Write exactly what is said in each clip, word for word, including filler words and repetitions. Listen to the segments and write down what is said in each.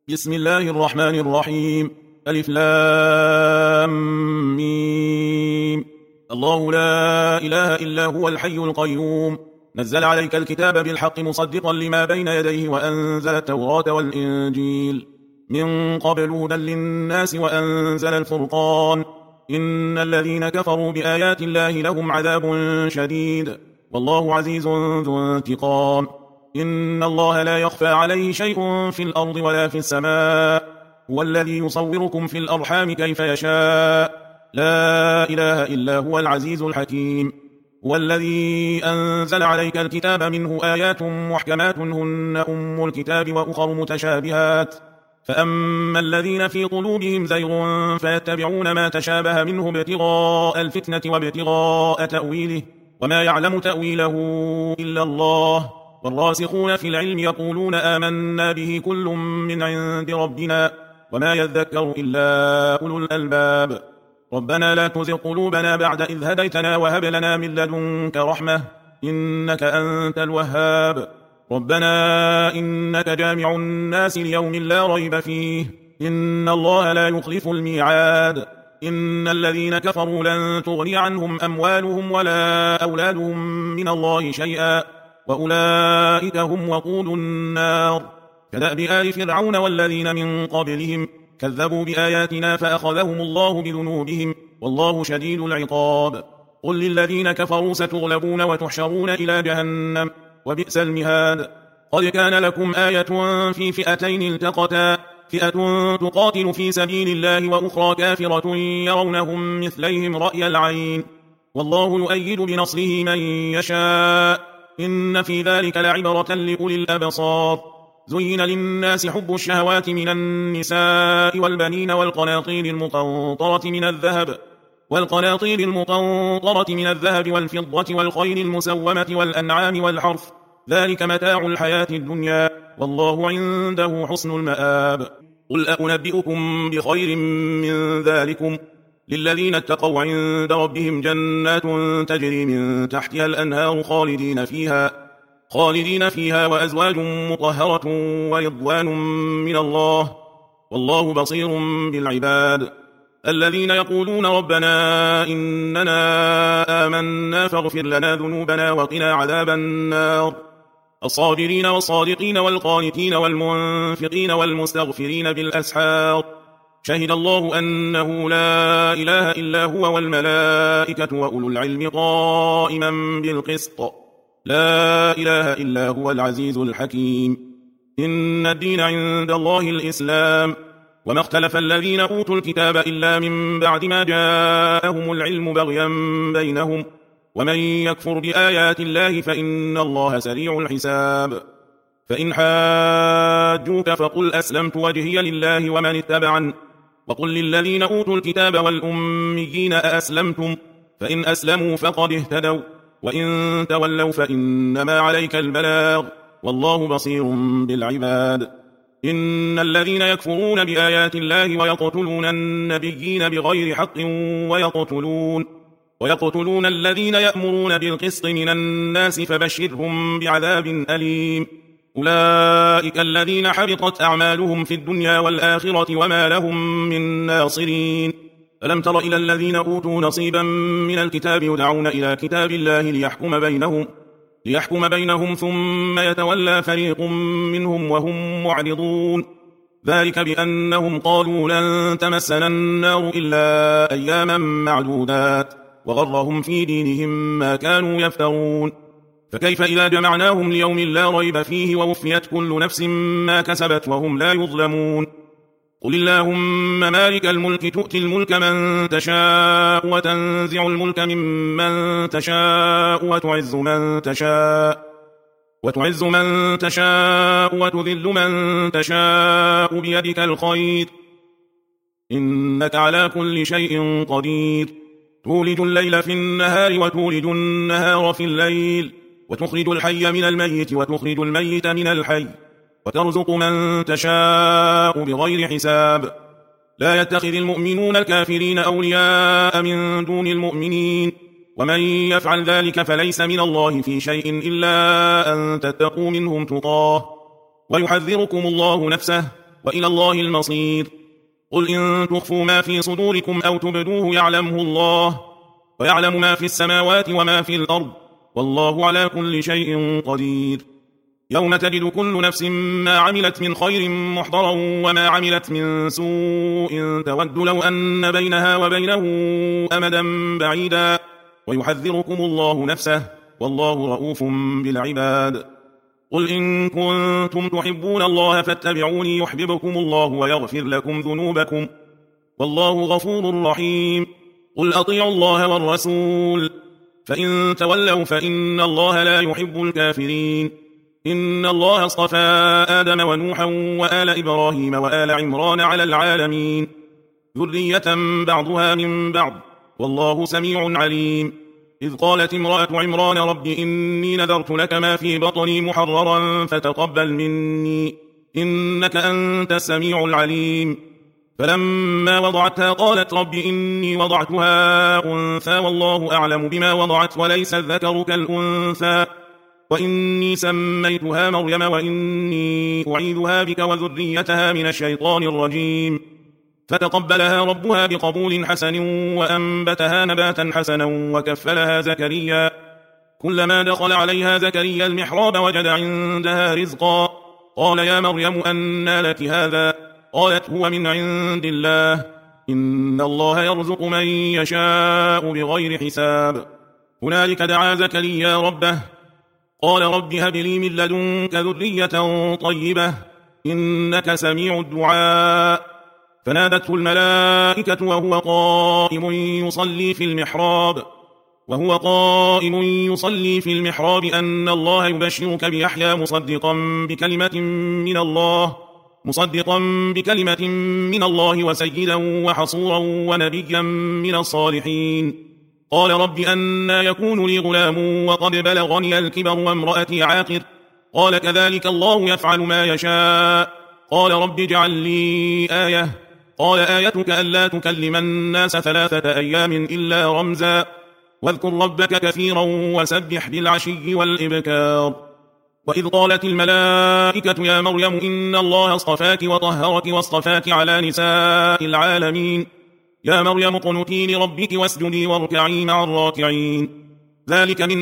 بسم الله الرحمن الرحيم. ألف لام ميم. الله لا إله إلا هو الحي القيوم، نزل عليك الكتاب بالحق مصدقا لما بين يديه وأنزل التوراة والإنجيل من قبل هدى للناس وأنزل الفرقان. إن الذين كفروا بآيات الله لهم عذاب شديد، والله عزيز ذو انتقام. إن الله لا يخفى عليه شيء في الأرض ولا في السماء، هو الذي يصوركم في الأرحام كيف يشاء، لا إله إلا هو العزيز الحكيم. هو الذي أنزل عليك الكتاب منه آيات محكمات هن أم الكتاب وأخر متشابهات، فأما الذين في قلوبهم زيغ فيتبعون ما تشابه منه ابتغاء الفتنة وابتغاء تأويله، وما يعلم تأويله إلا الله، والراسخون في العلم يقولون آمنا به كل من عند ربنا وما يذكر إلا أولو الألباب. ربنا لا تزغ قلوبنا بعد إذ هديتنا وهب لنا من لدنك رحمة إنك أنت الوهاب. ربنا إنك جامع الناس ليوم لا ريب فيه، إن الله لا يخلف الميعاد. إن الذين كفروا لن تغني عنهم أموالهم ولا أولادهم من الله شيئا، وأولئك هم وقود النار. كدأب آل فرعون والذين من قبلهم كذبوا بآياتنا فأخذهم الله بذنوبهم، والله شديد العقاب. قل للذين كفروا ستغلبون وتحشرون إلى جهنم وبئس المهاد. قد كان لكم آية في فئتين التقتا، فئة تقاتل في سبيل الله وأخرى كافرة يرونهم مثليهم رأي العين، والله يؤيد بنصره من يشاء، إن في ذلك لعبرة لأولي الأبصار. زين للناس حب الشهوات من النساء والبنين والقناطير المقنطرة من الذهب والقناطير المقنطرة من الذهب والفضة والخيل المسومة والأنعام والحرث، ذلك متاع الحياة الدنيا، والله عنده حسن المآب. قل أنبئكم بخير من ذلكم للذين اتقوا عند ربهم جنات تجري من تحتها الأنهار خالدين فيها خالدين فيها وأزواج مطهرة ورضوان من الله، والله بصير بالعباد. الذين يقولون ربنا إننا آمنا فاغفر لنا ذنوبنا وقنا عذاب النار، الصابرين والصادقين والقانتين والمنفقين والمستغفرين بالأسحار. شهد الله أنه لا إله إلا هو والملائكة وأولو العلم قائما بالقسط، لا إله إلا هو العزيز الحكيم. إن الدين عند الله الإسلام، وما اختلف الذين أوتوا الكتاب إلا من بعد ما جاءهم العلم بغيا بينهم، ومن يكفر بآيات الله فإن الله سريع الحساب. فإن حاجوك فقل أسلمت وجهي لله ومن اتبعن، وقل للذين أوتوا الكتاب والأميين أأسلمتم، فإن أسلموا فقد اهتدوا، وإن تولوا فإنما عليك البلاغ، والله بصير بالعباد. إن الذين يكفرون بآيات الله ويقتلون النبيين بغير حق ويقتلون ويقتلون الذين يأمرون بالقسط من الناس فبشرهم بعذاب أليم. أولئك الذين حبطت أعمالهم في الدنيا والآخرة وما لهم من ناصرين. ألم تر إلى الذين أوتوا نصيبا من الكتاب يدعون إلى كتاب الله ليحكم بينهم ليحكم بينهم ثم يتولى فريق منهم وهم معرضون، ذلك بأنهم قالوا لن تمسنا النار إلا أياما معدودات، وغرهم في دينهم ما كانوا يفترون. فكيف إذا جمعناهم ليوم لا ريب فيه ووفيت كل نفس ما كسبت وهم لا يظلمون. قل اللهم مالك الملك تؤتي الملك من تشاء وتنزع الملك ممن تشاء وتعز من تشاء وتعز من تشاء وتذل من تشاء بيدك الخير، إنك على كل شيء قدير. تولج الليل في النهار وتولج النهار في الليل، وتخرج الحي من الميت وتخرج الميت من الحي، وترزق من تشاء بغير حساب. لا يتخذ المؤمنون الكافرين أولياء من دون المؤمنين، ومن يفعل ذلك فليس من الله في شيء إلا أن تتقوا منهم تقاه، ويحذركم الله نفسه، وإلى الله المصير. قل إن تخفوا ما في صدوركم أو تبدوه يعلمه الله، ويعلم ما في السماوات وما في الأرض، والله على كل شيء قدير. يوم تجد كل نفس ما عملت من خير محضرا وما عملت من سوء تود لو أن بينها وبينه أمدا بعيدا، ويحذركم الله نفسه، والله رؤوف بالعباد. قل إن كنتم تحبون الله فاتبعوني يحببكم الله ويغفر لكم ذنوبكم، والله غفور رحيم. قل أطيعوا الله والرسول، فإن تولوا فإن الله لا يحب الكافرين. إن الله اصطفى آدم ونوحا وآل إبراهيم وآل عمران على العالمين ذرية بعضها من بعض، والله سميع عليم. إذ قالت امرأة عمران رب إني نذرت لك ما في بطني محررا فتقبل مني إنك أنت السميع العليم. فلما وضعتها قالت رب إني وضعتها أنثى والله أعلم بما وضعت وليس الذكر كالأنثى، وإني سميتها مريم وإني أعيذها بك وذريتها من الشيطان الرجيم. فتقبلها ربها بقبول حسن وأنبتها نباتا حسنا وكفلها زكريا. كلما دخل عليها زكريا المحراب وجد عندها رزقا، قال يا مريم أنى لك هذا؟ قالت هو من عند الله، إن الله يرزق من يشاء بغير حساب. هنالك دعا زكريا ربه قال رب هب لي من لدنك ذرية طيبة إنك سميع الدعاء. فنادته الملائكة وهو قائم يصلي في المحراب وهو قائم يصلي في المحراب أن الله يبشرك بيحيى مصدقا بكلمة من الله مصدقا بكلمة من الله وسيدا وحصورا ونبيا من الصالحين. قال رب أنى يكون لي غلام وقد بلغني الكبر وامرأتي عاقر؟ قال كذلك الله يفعل ما يشاء. قال رب اجعل لي آية. قال آيتك ألا تكلم الناس ثلاثة أيام إلا رمزا، واذكر ربك كثيرا وسبح بالعشي والإبكار. وإذ قالت الملائكة يا مريم إن الله اصطفاك وطهرك واصطفاك على نساء العالمين، يا مريم اقنتي لربك واسجدي واركعي مع الراكعين. ذلك من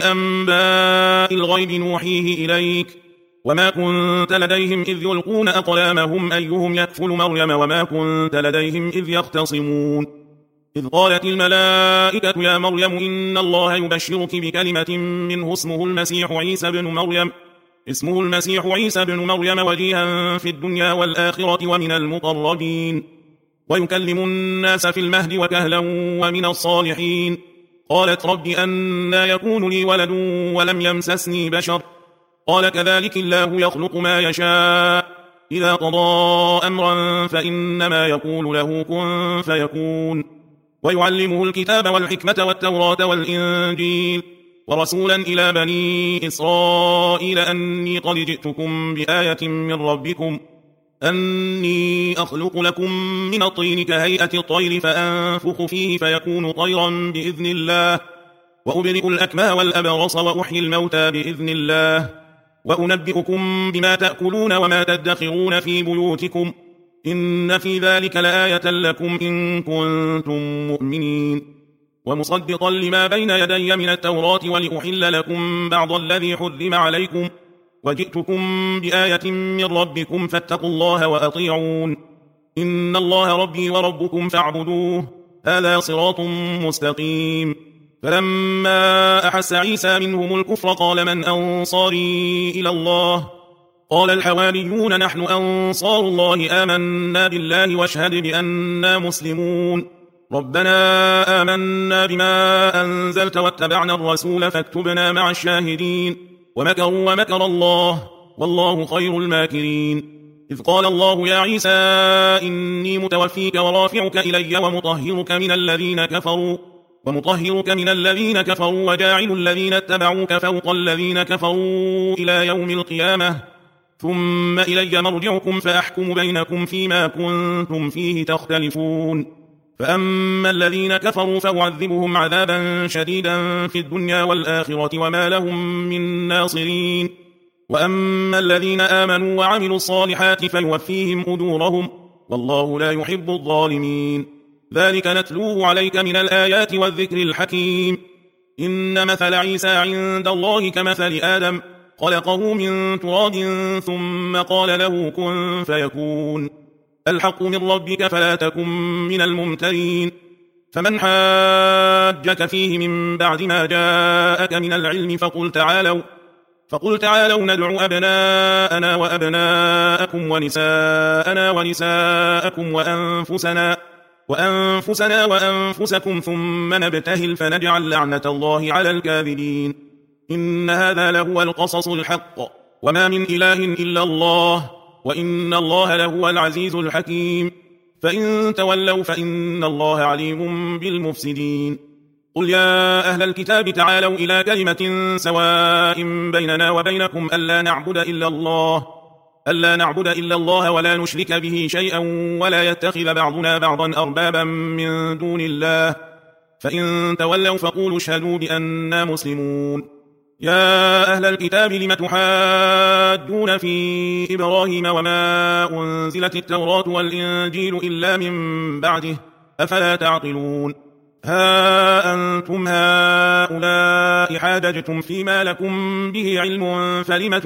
أنباء الغيب نوحيه إليك، وما كنت لديهم إذ يلقون أقلامهم أيهم يكفل مريم وما كنت لديهم إذ يختصمون. إذ قالت الملائكة يا مريم إن الله يبشرك بكلمة منه اسمه المسيح عيسى بن مريم اسمه المسيح عيسى بن مريم وجيها في الدنيا والآخرة ومن المقربين، ويكلم الناس في المهد وكهلا ومن الصالحين. قالت رب أنى يكون لي ولد ولم يمسسني بشر؟ قال كذلك الله يخلق ما يشاء، إذا قضى أمرا فإنما يقول له كن فيكون. ويعلمه الكتاب والحكمة والتوراة والإنجيل، ورسولا إلى بني إسرائيل أني قد جئتكم بآية من ربكم أني أخلق لكم من الطين كهيئة الطير فأنفخ فيه فيكون طيرا بإذن الله، وأبرئ الأكمه والأبرص وأحيي الموتى بإذن الله، وأنبئكم بما تأكلون وما تدخرون في بيوتكم، إن في ذلك لآية لكم إن كنتم مؤمنين. ومصدقا لما بين يدي من التوراة ولأحل لكم بعض الذي حرم عليكم، وجئتكم بآية من ربكم فاتقوا الله وأطيعون، إن الله ربي وربكم فاعبدوه، هذا صراط مستقيم. فلما أحس عيسى منهم الكفر قال من أنصاري إلى الله؟ قال الحواريون نحن أنصار الله آمنا بالله واشهد بأننا مسلمون. ربنا آمنا بما أنزلت واتبعنا الرسول فاكتبنا مع الشاهدين. ومكروا ومكر الله والله خير الماكرين. إذ قال الله يا عيسى إني متوفيك ورافعك إلي ومطهرك من الذين كفروا ومطهرك من الذين كفروا وجاعل الذين اتبعوك فوق الذين كفروا إلى يوم القيامة، ثم إلي مرجعكم فأحكم بينكم فيما كنتم فيه تختلفون. فأما الذين كفروا فأعذبهم عذابا شديدا في الدنيا والآخرة وما لهم من ناصرين. وأما الذين آمنوا وعملوا الصالحات فيوفيهم أجورهم والله لا يحب الظالمين. ذلك نتلوه عليك من الآيات والذكر الحكيم. إن مثل عيسى عند الله كمثل آدم خلقه من تراب ثم قال له كن فيكون. الحق من ربك فلا تكن من الممترين. فمن حاجك فيه من بعد ما جاءك من العلم فقل تعالوا فقل تعالوا ندعو أبناءنا وأبناءكم ونساءنا ونساءكم وأنفسنا وأنفسنا وأنفسكم ثم نبتهل فنجعل لعنة الله على الكاذبين. إن هذا لهو القصص الحق وما من إله إلا الله وإن الله لهو العزيز الحكيم. فإن تولوا فإن الله عليم بالمفسدين. قل يا أهل الكتاب تعالوا إلى كلمة سواء بيننا وبينكم ألا نعبد إلا الله ألا نعبد إلا الله ولا نشرك به شيئا ولا يتخذ بعضنا بعضا أربابا من دون الله فإن تولوا فقولوا اشهدوا بأننا مسلمون. يا أهل الكتاب لم تحاجون في إبراهيم وما أنزلت التوراة والإنجيل إلا من بعده أفلا تعقلون. ها أنتم هؤلاء حاججتم فيما لكم به علم فلم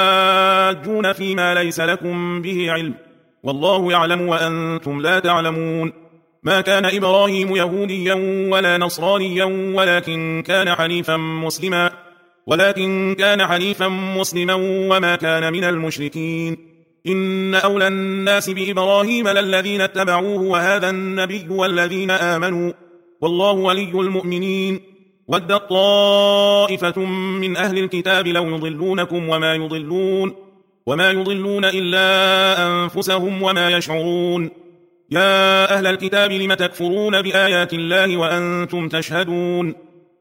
تحاجون فيما ليس لكم به علم والله يعلم وأنتم لا تعلمون. ما كان إبراهيم يهوديا ولا نصرانيا ولكن كان حنيفا مسلما ولكن كان حنيفا مسلما وما كان من المشركين. إن أولى الناس بإبراهيم للذين اتبعوه وهذا النبي والذين آمنوا والله ولي المؤمنين. ودت طائفة من أهل الكتاب لو يضلونكم وما يضلون وما يضلون إلا أنفسهم وما يشعرون. يا أهل الكتاب لم تكفرون بآيات الله وأنتم تشهدون.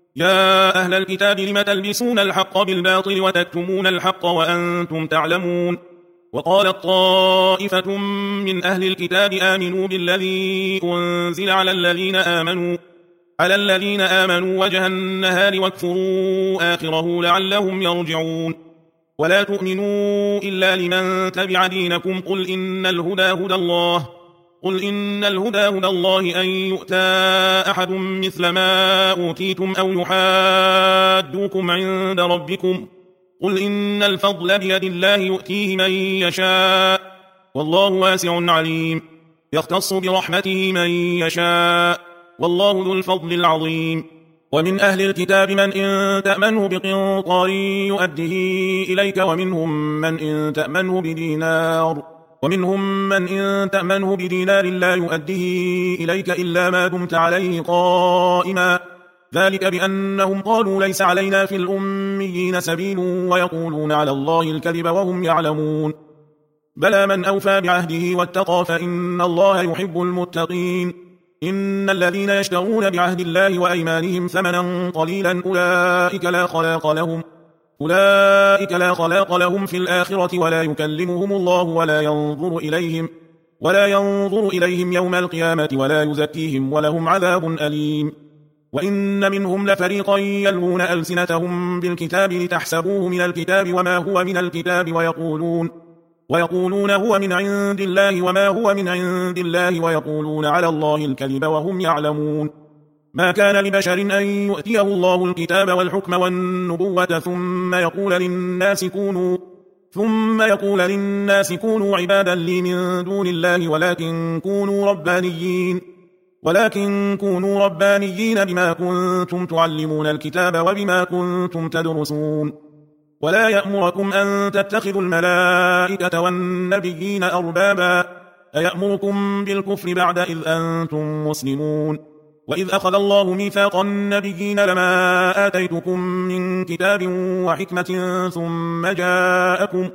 يا أهل الكتاب لم تلبسون الحق بالباطل وتكتمون الحق وأنتم تعلمون. وقالت طائفة من أهل الكتاب آمنوا بالذي أنزل على الذين آمنوا على الذين آمنوا وجه النهار واكفروا آخره لعلهم يرجعون. ولا تؤمنوا إلا لمن تبع دينكم قل إن الهدى هدى الله قل إن الهدى هدى الله أن يؤتى أحد مثل ما أوتيتم أو يحادوكم عند ربكم قل إن الفضل بيد الله يؤتيه من يشاء والله واسع عليم. يختص برحمته من يشاء والله ذو الفضل العظيم. ومن أهل الكتاب من إن تأمنه بقنطار يؤديه إليك ومنهم من إن تأمنه بدينار ومنهم من إن تأمنه بدينار لا يؤديه إليك إلا ما دمت عليه قائما ذلك بأنهم قالوا ليس علينا في الأميين سبيل ويقولون على الله الكذب وهم يعلمون. بلى من أوفى بعهده واتقى فإن الله يحب المتقين. إن الذين يشترون بعهد الله وأيمانهم ثمنا قليلا أولئك لا خلاق لهم أولئك لا خلاق لهم في الآخرة ولا يكلمهم الله ولا ينظر إليهم ولا ينظر إليهم يوم القيامة ولا يزكيهم ولهم عذاب أليم. وإن منهم لفريقا يلوون ألسنتهم بالكتاب لتحسبوه من الكتاب وما هو من الكتاب ويقولون ويقولون هو من عند الله وما هو من عند الله ويقولون على الله الكذب وهم يعلمون. ما كان لبشر أن يؤتيه الله الكتاب والحكم والنبوة ثم يقول للناس كونوا ثم يقول للناس كونوا عبادا لي من دون الله ولكن كونوا ربانيين ولكن كونوا ربانيين بما كنتم تعلمون الكتاب وبما كنتم تدرسون. ولا يأمركم أن تتخذوا الملائكة والنبيين أربابا أيأمركم بالكفر بعد إذ أنتم مسلمون. وإذ أخذ الله ميثاق النبيين لما آتيتكم من كتاب وحكمة ثم جاءكم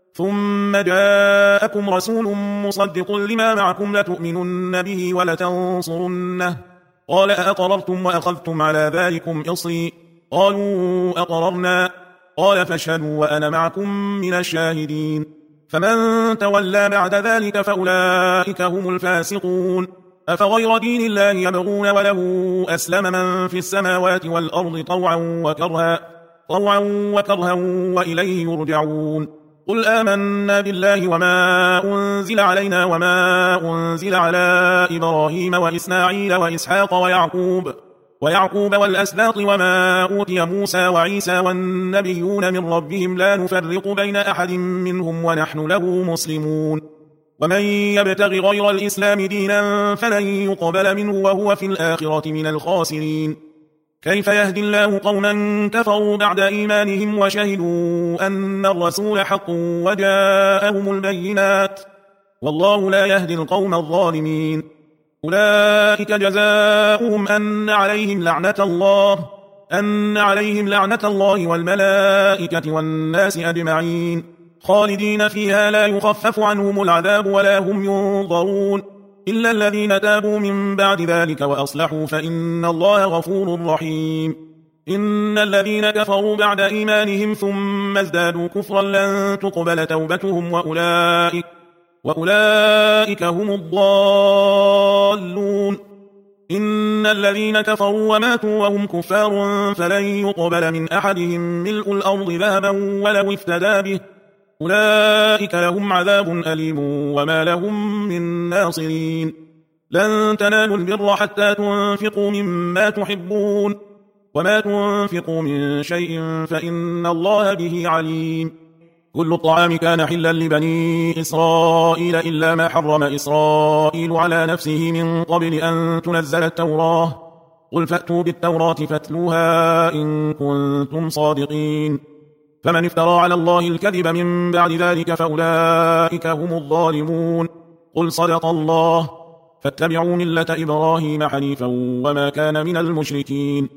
ثم جاءكم رسول مصدق لما معكم لتؤمنن به ولتنصرنه قال أأقررتم وأخذتم على ذلكم إصري قالوا أقررنا قال فاشهدوا وأنا معكم من الشاهدين. فمن تولى بعد ذلك فأولئك هم الفاسقون. أفغير دين الله يبغون وله أسلم من في السماوات والأرض طوعا وكرها طوعا وكرها وإليه يرجعون. قل آمنا بالله وما أنزل علينا وما أنزل على إبراهيم وإسماعيل وإسحاق ويعقوب ويعقوب والأسباط وما أوتي موسى وعيسى والنبيون من ربهم لا نفرق بين أحد منهم ونحن له مسلمون. ومن يبتغ غير الإسلام دينا فلن يقبل منه وهو في الآخرة من الخاسرين. كيف يهدي الله قوما كفروا بعد إيمانهم وشهدوا أن الرسول حق وجاءهم البينات والله لا يهدي القوم الظالمين. أولئك جزاؤهم أن عليهم لعنة الله أن عليهم لعنة الله والملائكة والناس أجمعين خالدين فيها لا يخفف عنهم العذاب ولا هم ينظرون إلا الذين تابوا من بعد ذلك وأصلحوا فإن الله غفور رحيم. إن الذين كفروا بعد إيمانهم ثم ازدادوا كفرا لن تقبل توبتهم وأولئك وأولئك هم الضالون. إن الذين كفروا وماتوا وهم كفار فلن يقبل من أحدهم ملء الأرض ذهبا ولو افتدى به أولئك لهم عذاب أليم وما لهم من ناصرين. لن تنالوا البر حتى تنفقوا مما تحبون وما تنفقوا من شيء فإن الله به عليم. كل الطعام كان حلا لبني إسرائيل إلا ما حرم إسرائيل على نفسه من قبل أن تنزل التوراة قل فأتوا بالتوراة فاتلوها إن كنتم صادقين. فمن افترى على الله الكذب من بعد ذلك فأولئك هم الظالمون. قل صدق الله فاتبعوا ملة إبراهيم حنيفا وما كان من المشركين.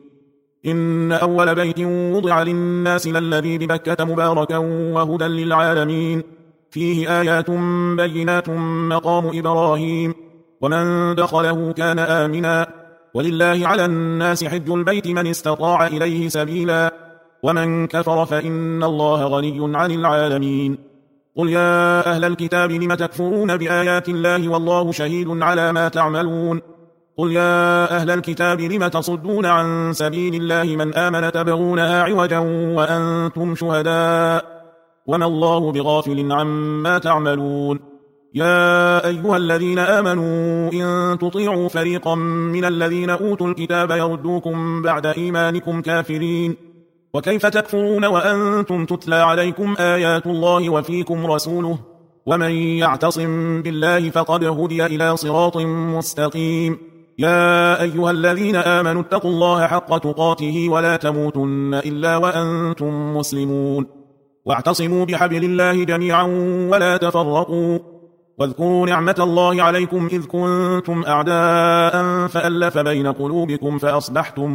إن أول بيت وضع للناس للذي ببكة مباركا وهدى للعالمين فيه آيات بينات مقام إبراهيم ومن دخله كان آمنا ولله على الناس حج البيت من استطاع إليه سبيلا ومن كفر فإن الله غني عن العالمين. قل يا أهل الكتاب لم تكفرون بآيات الله والله شهيد على ما تعملون. قل يا أهل الكتاب لم تصدون عن سبيل الله من آمن تبغونها عوجا وأنتم شهداء وما الله بغافل عما تعملون. يا أيها الذين آمنوا إن تطيعوا فريقا من الذين أوتوا الكتاب يردوكم بعد إيمانكم كافرين وكيف تكفرون وأنتم تتلى عليكم آيات الله وفيكم رسوله ومن يعتصم بالله فقد هدي إلى صراط مستقيم. يا أيها الذين آمنوا اتقوا الله حق تقاته ولا تموتن إلا وأنتم مسلمون واعتصموا بحبل الله جميعا ولا تفرقوا واذكروا نعمة الله عليكم إذ كنتم أعداء فألف بين قلوبكم فأصبحتم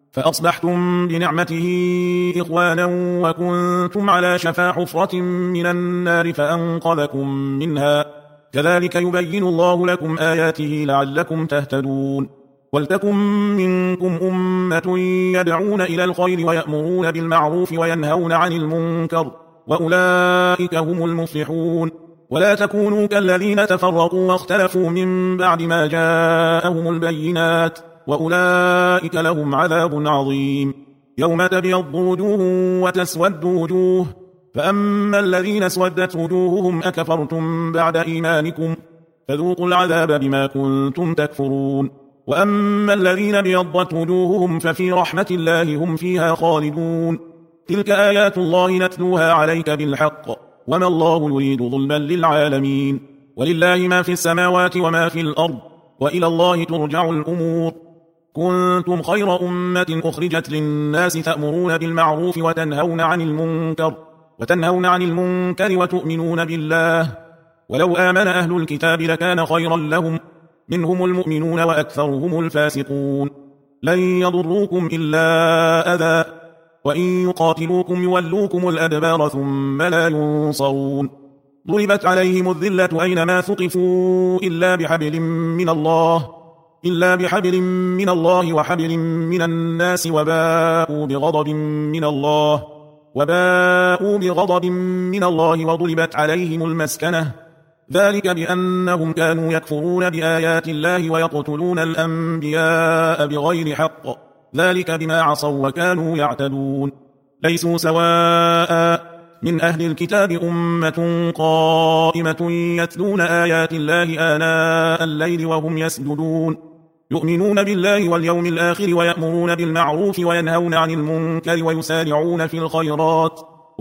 فأصبحتم بنعمته إخوانا وكنتم على شفا حفرة من النار فأنقذكم منها كذلك يبين الله لكم آياته لعلكم تهتدون. ولتكن منكم أمة يدعون إلى الخير ويأمرون بالمعروف وينهون عن المنكر وأولئك هم المفلحون. ولا تكونوا كالذين تفرقوا واختلفوا من بعد ما جاءهم البينات وأولئك لهم عذاب عظيم. يوم تبيض وجوه وتسود وجوه فأما الذين اسودت وجوههم أكفرتم بعد إيمانكم فذوقوا العذاب بما كنتم تكفرون. وأما الذين ابيضت وجوههم ففي رحمة الله هم فيها خالدون. تلك آيات الله نتلوها عليك بالحق وما الله يريد ظلما للعالمين. ولله ما في السماوات وما في الأرض وإلى الله ترجع الأمور. كنتم خير أمة أخرجت للناس تأمرون بالمعروف وتنهون عن المنكر وتنهون عن المنكر وتؤمنون بالله ولو آمن أهل الكتاب لكان خيرا لهم منهم المؤمنون وأكثرهم الفاسقون. لن يضروكم إلا أذى وإن يقاتلوكم يولوكم الأدبار ثم لا ينصرون. ضربت عليهم الذلة أينما ثقفوا إلا بحبل من الله إلا بحبل من الله وحبل من الناس وباءوا بغضب من الله وباءوا بغضب من الله وضربت عليهم المسكنة ذلك بأنهم كانوا يكفرون بآيات الله ويقتلون الأنبياء بغير حق ذلك بما عصوا وكانوا يعتدون. ليسوا سواء من أهل الكتاب أمة قائمة يتلون آيات الله آناء الليل وهم يسجدون يؤمنون بالله واليوم الآخر ويأمرون بالمعروف وينهون عن المنكر ويسارعون في الخيرات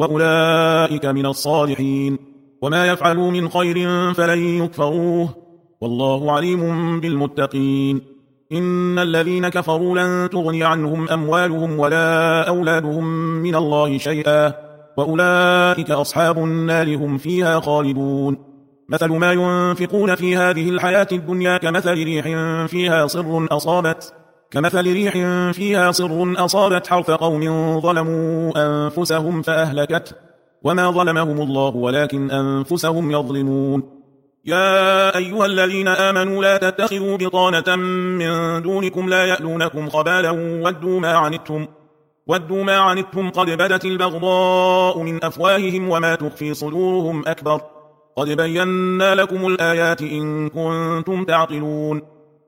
وأولئك من الصالحين وما يفعلوا من خير فلن يكفروه والله عليم بالمتقين إن الذين كفروا لن تغني عنهم أموالهم ولا أولادهم من الله شيئا وأولئك أصحاب النار هم فيها خالدون مثل ما ينفقون في هذه الحياة الدنيا كمثل ريح فيها صر أصابت كمثل ريح فيها صر أصابت حرث قوم ظلموا أنفسهم فأهلكت وما ظلمهم الله ولكن أنفسهم يظلمون يا أيها الذين آمنوا لا تتخذوا بطانة من دونكم لا يألونكم خبالا ودوا ما عنتم ودوا ما عنتم قد بدت البغضاء من أفواههم وما تخفي صدورهم أكبر قد بينا لكم الآيات إن كنتم تعقلون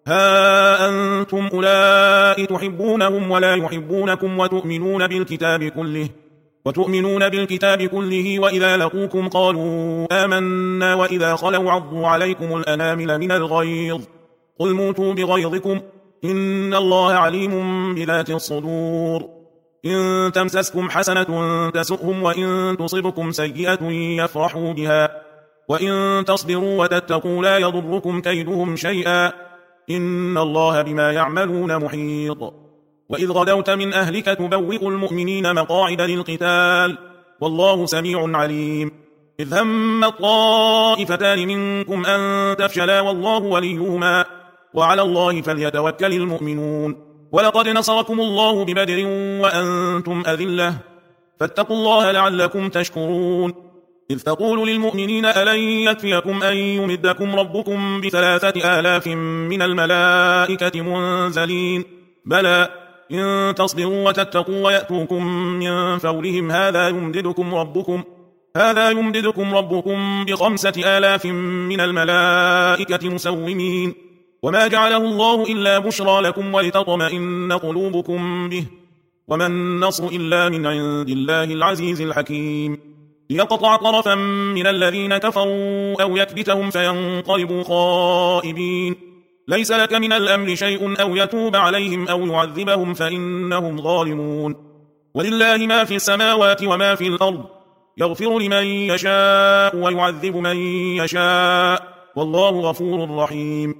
ها أنتم أولئك تحبونهم ولا يحبونكم وتؤمنون بالكتاب كله وتؤمنون بالكتاب كله وإذا لقوكم قالوا آمنا وإذا خلوا عضوا عليكم الأنامل من الغيظ قل موتوا بغيظكم إن الله عليم بذات الصدور إن تمسسكم حسنة تسؤهم وإن تصبكم سيئة يفرحوا بها وإن تصبروا وتتقوا لا يضركم كيدهم شيئا إن الله بما يعملون محيط وإذ غدوت من أهلك تبوئ المؤمنين مقاعد للقتال والله سميع عليم إذ هم الطائفتان منكم أن تفشلا والله وليهما وعلى الله فليتوكل المؤمنون ولقد نصركم الله ببدر وأنتم أذلة فاتقوا الله لعلكم تشكرون إذ تقول للمؤمنين ألن يكفيكم أن يمدكم ربكم بثلاثة آلاف من الملائكة منزلين بلى إن تصبروا وتتقوا ويأتوكم من فورهم هذا يمددكم ربكم هذا يمددكم ربكم بخمسة آلاف من الملائكة مسومين وما جعله الله إلا بشرى لكم ولتطمئن قلوبكم به وما النصر إلا من عند الله العزيز الحكيم ليقطع طرفا من الذين كفروا أو يكبتهم فينقلبوا خائبين ليس لك من الأمر شيء أو يتوب عليهم أو يعذبهم فإنهم ظالمون ولله ما في السماوات وما في الأرض يغفر لمن يشاء ويعذب من يشاء والله غفور رحيم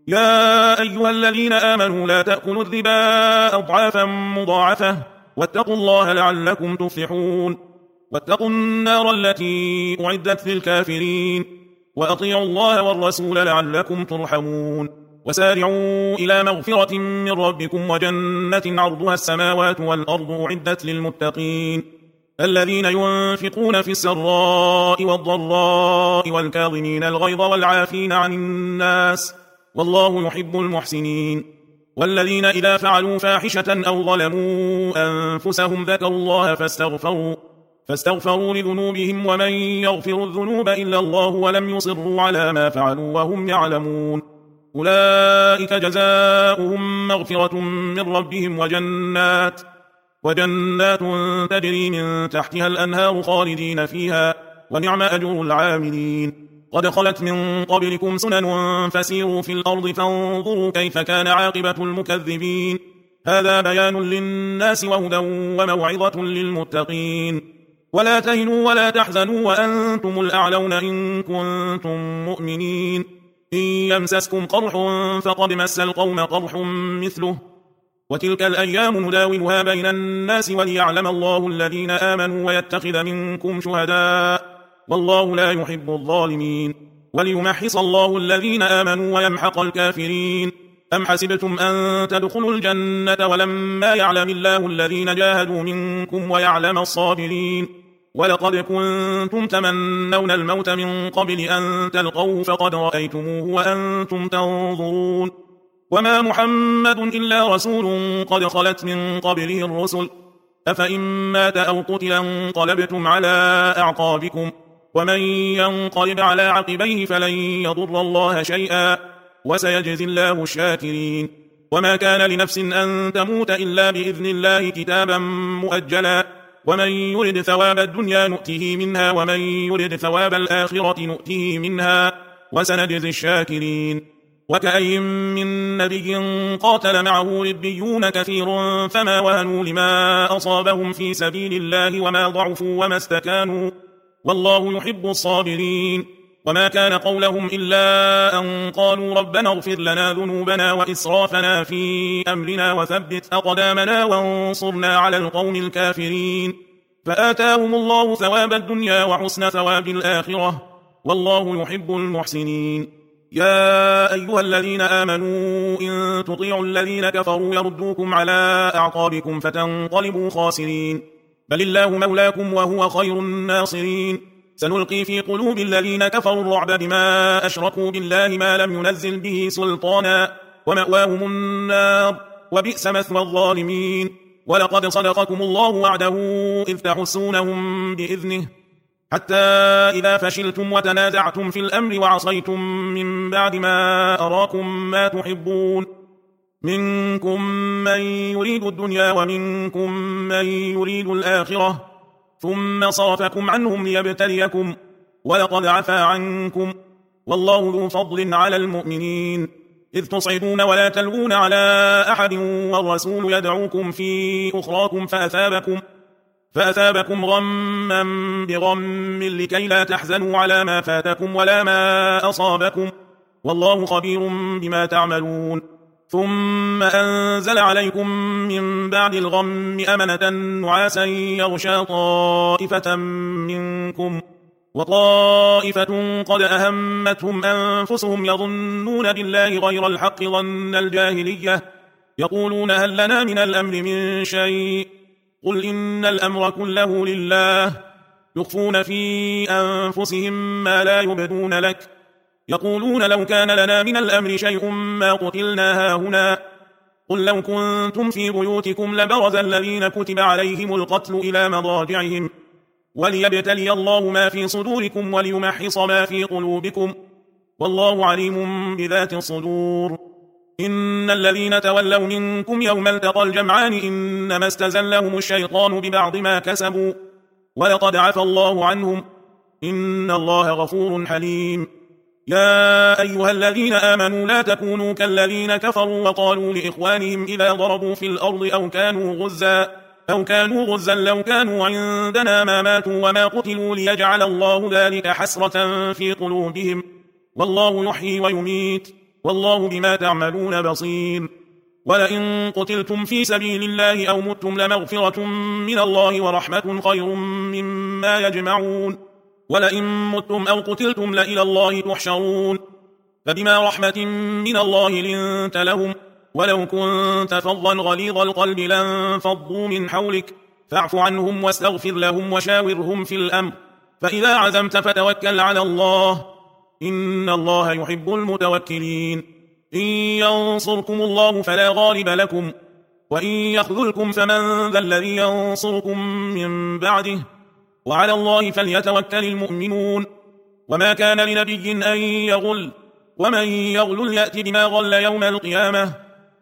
يا أيها الذين آمنوا لا تأكلوا الربا أضعافا مضاعفة واتقوا الله لعلكم تفلحون واتقوا النار التي أعدت للكافرين وأطيعوا الله والرسول لعلكم ترحمون وسارعوا إلى مغفرة من ربكم وجنة عرضها السماوات والأرض أعدت للمتقين الذين ينفقون في السراء والضراء والكاظمين الغيظ والعافين عن الناس والله يحب المحسنين والذين إذا فعلوا فاحشة أو ظلموا أنفسهم ذكروا الله فاستغفروا فاستغفروا لذنوبهم ومن يغفر الذنوب إلا الله ولم يصروا على ما فعلوا وهم يعلمون أولئك جزاؤهم مغفرة من ربهم وجنات وجنات تجري من تحتها الأنهار خالدين فيها ونعم أجر العاملين قد خلت من قبلكم سنن فسيروا في الأرض فانظروا كيف كان عاقبة المكذبين هذا بيان للناس وهدى وموعظة للمتقين ولا تهنوا ولا تحزنوا وأنتم الأعلون إن كنتم مؤمنين إن يمسسكم قرح فقد مس القوم قرح مثله وتلك الأيام نداولها بين الناس وليعلم الله الذين آمنوا ويتخذ منكم شهداء والله لا يحب الظالمين وليمحص الله الذين آمنوا ويمحق الكافرين أم حسبتم أن تدخلوا الجنة ولما يعلم الله الذين جاهدوا منكم ويعلم الصابرين ولقد كنتم تمنون الموت من قبل أن تلقوه فقد رأيتموه وأنتم تنظرون وما محمد إلا رسول قد خلت من قبله الرسل أفإن مات أو قتل انقلبتم على أعقابكم ومن ينقلب على عقبيه فلن يضر الله شيئا وسيجزي الله الشاكرين وما كان لنفس أن تموت إلا بإذن الله كتابا مؤجلا ومن يرد ثواب الدنيا نؤته منها ومن يرد ثواب الآخرة نؤته منها وسنجزي الشاكرين. وكأين من نبي قاتل معه ربيون كثير فما وهنوا لما أصابهم في سبيل الله وما ضعفوا وما استكانوا والله يحب الصابرين. وما كان قولهم إلا أن قالوا ربنا اغفر لنا ذنوبنا وإسرافنا في أمرنا وثبت أقدامنا وانصرنا على القوم الكافرين. فآتاهم الله ثواب الدنيا وحسن ثواب الآخرة والله يحب المحسنين. يا أيها الذين آمنوا إن تطيعوا الذين كفروا يردوكم على أعقابكم فتنقلبوا خاسرين. بل الله مولاكم وهو خير الناصرين. سنلقي في قلوب الذين كفروا الرعب بما أشركوا بالله ما لم ينزل به سلطانا ومأواهم النار وبئس مثوى الظالمين. ولقد صدقكم الله وعده إذ تحسونهم بإذنه حتى إذا فشلتم وتنازعتم في الأمر وعصيتم من بعد ما أراكم ما تحبون منكم من يريد الدنيا ومنكم من يريد الآخرة ثم صرفكم عنهم ليبتليكم ولقد عفا عنكم والله ذو فضل على المؤمنين. إذ تصعدون ولا تلوون على أحد والرسول يدعوكم في أخراكم فأثابكم فأثابكم غما بغم لكي لا تحزنوا على ما فاتكم ولا ما أصابكم والله خبير بما تعملون. ثم أنزل عليكم من بعد الغم أمنة نعاسا يغشى طائفة منكم وطائفة قد أهمتهم أنفسهم يظنون بالله غير الحق ظن الجاهلية يقولون هل لنا من الأمر من شيء قل إن الأمر كله لله يخفون في أنفسهم ما لا يبدون لك يقولون لو كان لنا من الأمر شيء ما قتلنا هاهنا قل لو كنتم في بيوتكم لبرز الذين كتب عليهم القتل إلى مضاجعهم وليبتلي الله ما في صدوركم وليمحص ما في قلوبكم والله عليم بذات الصدور. إن الذين تولوا منكم يوم التقى الجمعان إنما استزلهم الشيطان ببعض ما كسبوا ولقد عفى الله عنهم إن الله غفور حليم. يا أيها الذين آمنوا لا تكونوا كالذين كفروا وقالوا لإخوانهم إذا ضربوا في الأرض أو كانوا غزا أو كانوا غزا لو كانوا عندنا ما ماتوا وما قتلوا ليجعل الله ذلك حسرة في قلوبهم والله يحيي ويميت والله بما تعملون بصير. ولئن قتلتم في سبيل الله أو متم لمغفرة من الله ورحمة خير مما يجمعون. ولئن متم أو قتلتم لإلى الله تحشرون. فبما رحمة من الله لنت لهم ولو كنت فظا غليظ القلب لانفضوا من حولك فاعف عنهم واستغفر لهم وشاورهم في الأمر فإذا عزمت فتوكل على الله إن الله يحب المتوكلين. إن ينصركم الله فلا غالب لكم وإن يخذلكم فمن ذا الذي ينصركم من بعده وعلى الله فليتوكل المؤمنون. وما كان لنبي أن يغل ومن يغل يأتي بما غل يوم القيامة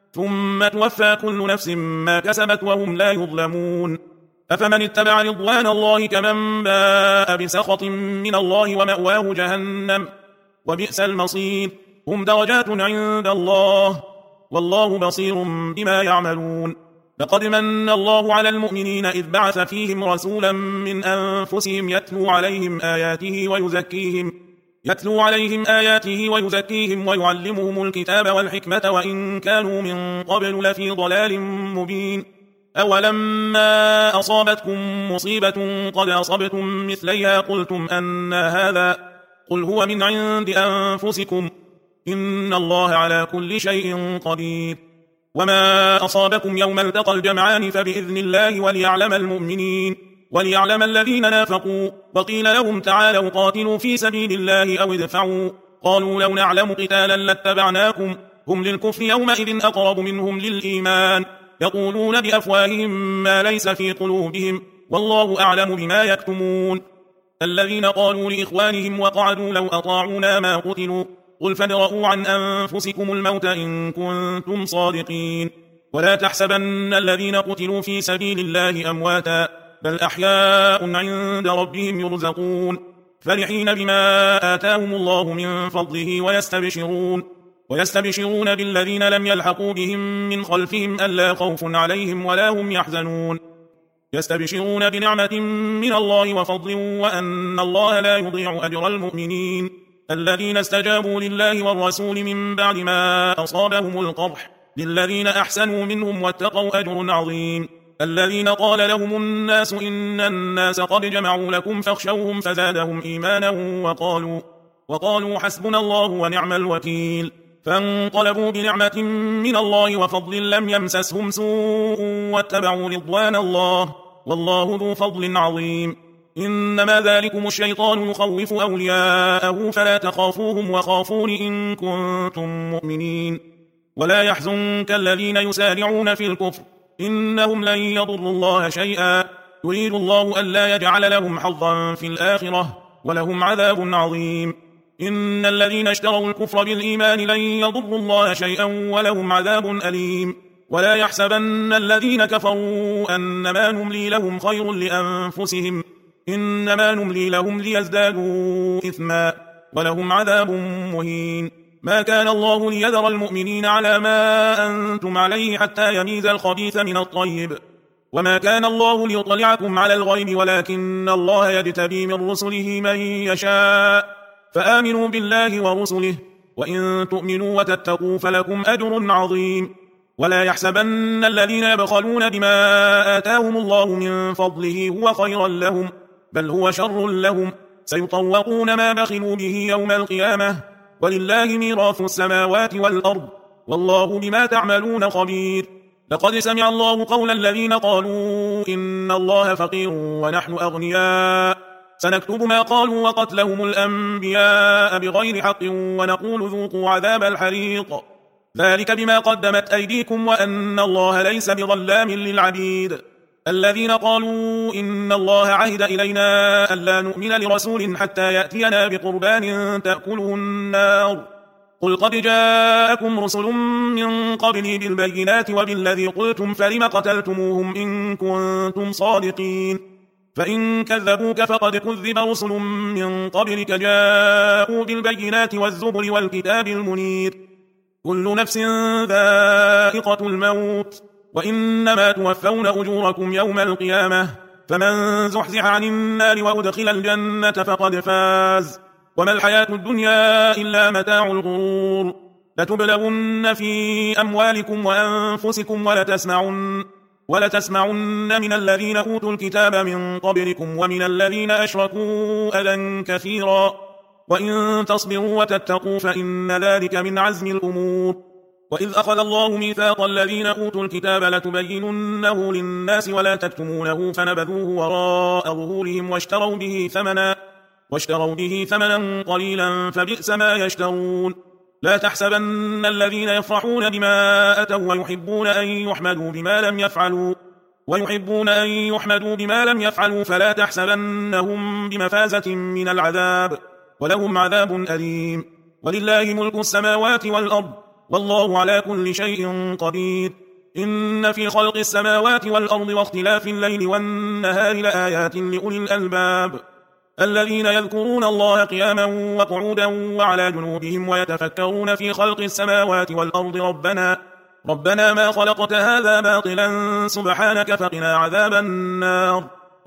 ثم توفى كل نفس ما كسبت وهم لا يظلمون. أفمن اتبع رضوان الله كمن باء بسخط من الله ومأواه جهنم وبئس المصير. هم درجات عند الله والله بصير بما يعملون. لقد من الله على المؤمنين إذ بعث فيهم رسولا من أنفسهم يتلو عليهم آياته ويزكيهم يتلو عليهم آياته ويزكيهم ويعلمهم الكتاب والحكمة وإن كانوا من قبل لفي ضلال مبين. أولما أصابتكم مصيبة قد أصبتم مثليها قلتم أن هذا قل هو من عند أنفسكم إن الله على كل شيء قدير. وما أصابكم يوم التقى الجمعان فبإذن الله وليعلم المؤمنين وليعلم الذين نافقوا وقيل لهم تعالوا قاتلوا في سبيل الله أو ادفعوا قالوا لو نعلم قتالا لاتبعناكم هم للكفر يومئذ أقرب منهم للإيمان يقولون بأفواههم ما ليس في قلوبهم والله أعلم بما يكتمون. الذين قالوا لإخوانهم وقعدوا لو أطاعونا ما قتلوا قل فادرءوا عن أنفسكم الموت إن كنتم صادقين. ولا تحسبن الذين قتلوا في سبيل الله أمواتا بل أحياء عند ربهم يرزقون فرحين بما آتاهم الله من فضله ويستبشرون ويستبشرون بالذين لم يلحقوا بهم من خلفهم ألا خوف عليهم ولا هم يحزنون يستبشرون بنعمة من الله وفضل وأن الله لا يضيع أجر المؤمنين الذين استجابوا لله والرسول من بعد ما أصابهم القرح للذين أحسنوا منهم واتقوا أجر عظيم الذين قال لهم الناس إن الناس قد جمعوا لكم فاخشوهم فزادهم إيمانا وقالوا, وقالوا حسبنا الله ونعم الوكيل فانقلبوا بنعمة من الله وفضل لم يمسسهم سوء واتبعوا رضوان الله والله ذو فضل عظيم إنما ذلكم الشيطان يخوف أولياءه فلا تخافوهم وخافون إن كنتم مؤمنين ولا يحزنك الذين يسارعون في الكفر إنهم لن يضروا الله شيئا يريد الله ألا يجعل لهم حظا في الآخرة ولهم عذاب عظيم إن الذين اشتروا الكفر بالإيمان لن يضروا الله شيئا ولهم عذاب أليم ولا يحسبن الذين كفروا أنما نملي لهم خير لأنفسهم إنما نملي لهم ليزدادوا إثما ولهم عذاب مهين ما كان الله ليذر المؤمنين على ما أنتم عليه حتى يميز الخبيث من الطيب وما كان الله ليطلعكم على الغيب ولكن الله يجتبي من رسله من يشاء فآمنوا بالله ورسله وإن تؤمنوا وتتقوا فلكم أجر عظيم ولا يحسبن الذين يبخلون بما آتاهم الله من فضله هو خيرا لهم بل هو شر لهم سيطوقون ما بخلوا به يوم القيامة ولله ميراث السماوات والأرض والله بما تعملون خبير لقد سمع الله قول الذين قالوا إن الله فقير ونحن أغنياء سنكتب ما قالوا وقتلهم الأنبياء بغير حق ونقول ذوقوا عذاب الحريق ذلك بما قدمت أيديكم وأن الله ليس بظلام للعبيد الذين قالوا إن الله عهد إلينا ألا نؤمن لرسول حتى يأتينا بقربان تأكله النار قل قد جاءكم رسل من قبلي بالبينات وبالذي قلتم فلم قتلتموهم إن كنتم صادقين فإن كذبوك فقد كذب رسل من قبلك جاءوا بالبينات والزبر والكتاب المنير كل نفس ذائقة الموت وإنما توفون أجوركم يوم القيامة فمن زحزح عن النار وأدخل الجنة فقد فاز وما الحياة الدنيا إلا متاع الغرور لتبلغن في أموالكم وأنفسكم ولتسمعن, ولتسمعن من الذين أوتوا الكتاب من قبلكم ومن الذين أشركوا أذى كثيرا وإن تصبروا وتتقوا فإن ذلك من عزم الأمور وإذ أخذ الله ميثاق الذين أوتوا الكتاب لتبيننه للناس ولا تكتمونه فنبذوه وراء ظهورهم واشتروا به ثمنا واشتروا به ثمنا قليلا فبئس ما يشترون لا تحسبن الذين يفرحون بما أتوا ويحبون أن يحمدوا بما لم يفعلوا ويحبون أن يحمدوا بما لم يفعلوا فلا تحسبنهم بمفازة من العذاب ولهم عذاب أليم ولله ملك السماوات والأرض والله على كل شيء قدير إن في خلق السماوات والأرض واختلاف الليل والنهار لآيات لأولي الألباب الذين يذكرون الله قياما وقعودا وعلى جنوبهم ويتفكرون في خلق السماوات والأرض ربنا ربنا ما خلقت هذا باطلا سبحانك فقنا عذاب النار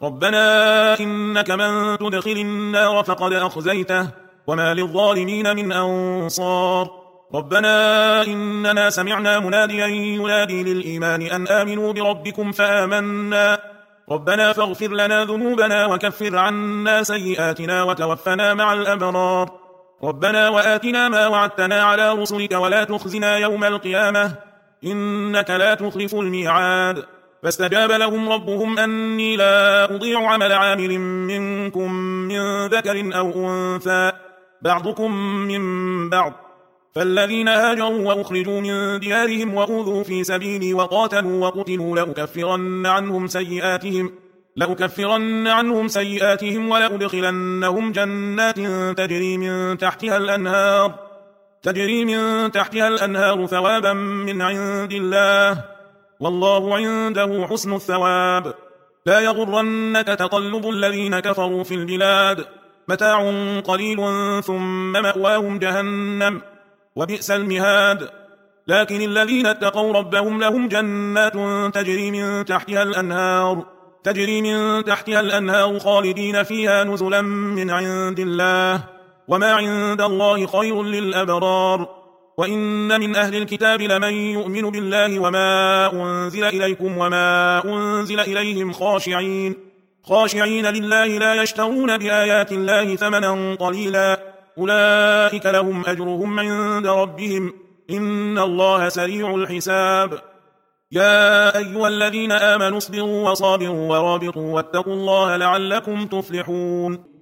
ربنا إنك من تدخل النار فقد أخزيته وما للظالمين من أنصار ربنا إننا سمعنا مناديا ينادي للإيمان أن آمنوا بربكم فآمنا ربنا فاغفر لنا ذنوبنا وكفر عنا سيئاتنا وتوفنا مع الأبرار ربنا وآتنا ما وعدتنا على رسلك ولا تخزنا يوم القيامة إنك لا تخلف الميعاد فاستجاب لهم ربهم أني لا أضيع عمل عامل منكم من ذكر أو أنثى بعضكم من بعض فالذين هاجروا وأخرجوا من ديارهم وأوذوا في سبيلي وقاتلوا وقتلوا لأكفرن عنهم سيئاتهم لأكفرن عنهم سيئاتهم ولأدخلنهم جنات تجري من تحتها الأنهار تجري من تحتها الأنهار ثوابا من عند الله والله عنده حسن الثواب لا يغرنك تقلب الذين كفروا في البلاد متاع قليل ثم مأواهم جهنم وبئس المهاد. لكن الذين اتقوا ربهم لهم جنات تجري من تحتها الأنهار تجري من تحتها الأنهار خالدين فيها نزلا من عند الله وما عند الله خير للأبرار. وإن من أهل الكتاب لمن يؤمن بالله وما أنزل إليكم وما أنزل إليهم خاشعين خاشعين لله لا يشترون بآيات الله ثمنا قليلا أولئك لهم أجرهم عند ربهم إن الله سريع الحساب. يا أيها الذين آمنوا اصبروا وصابروا ورابطوا واتقوا الله لعلكم تفلحون.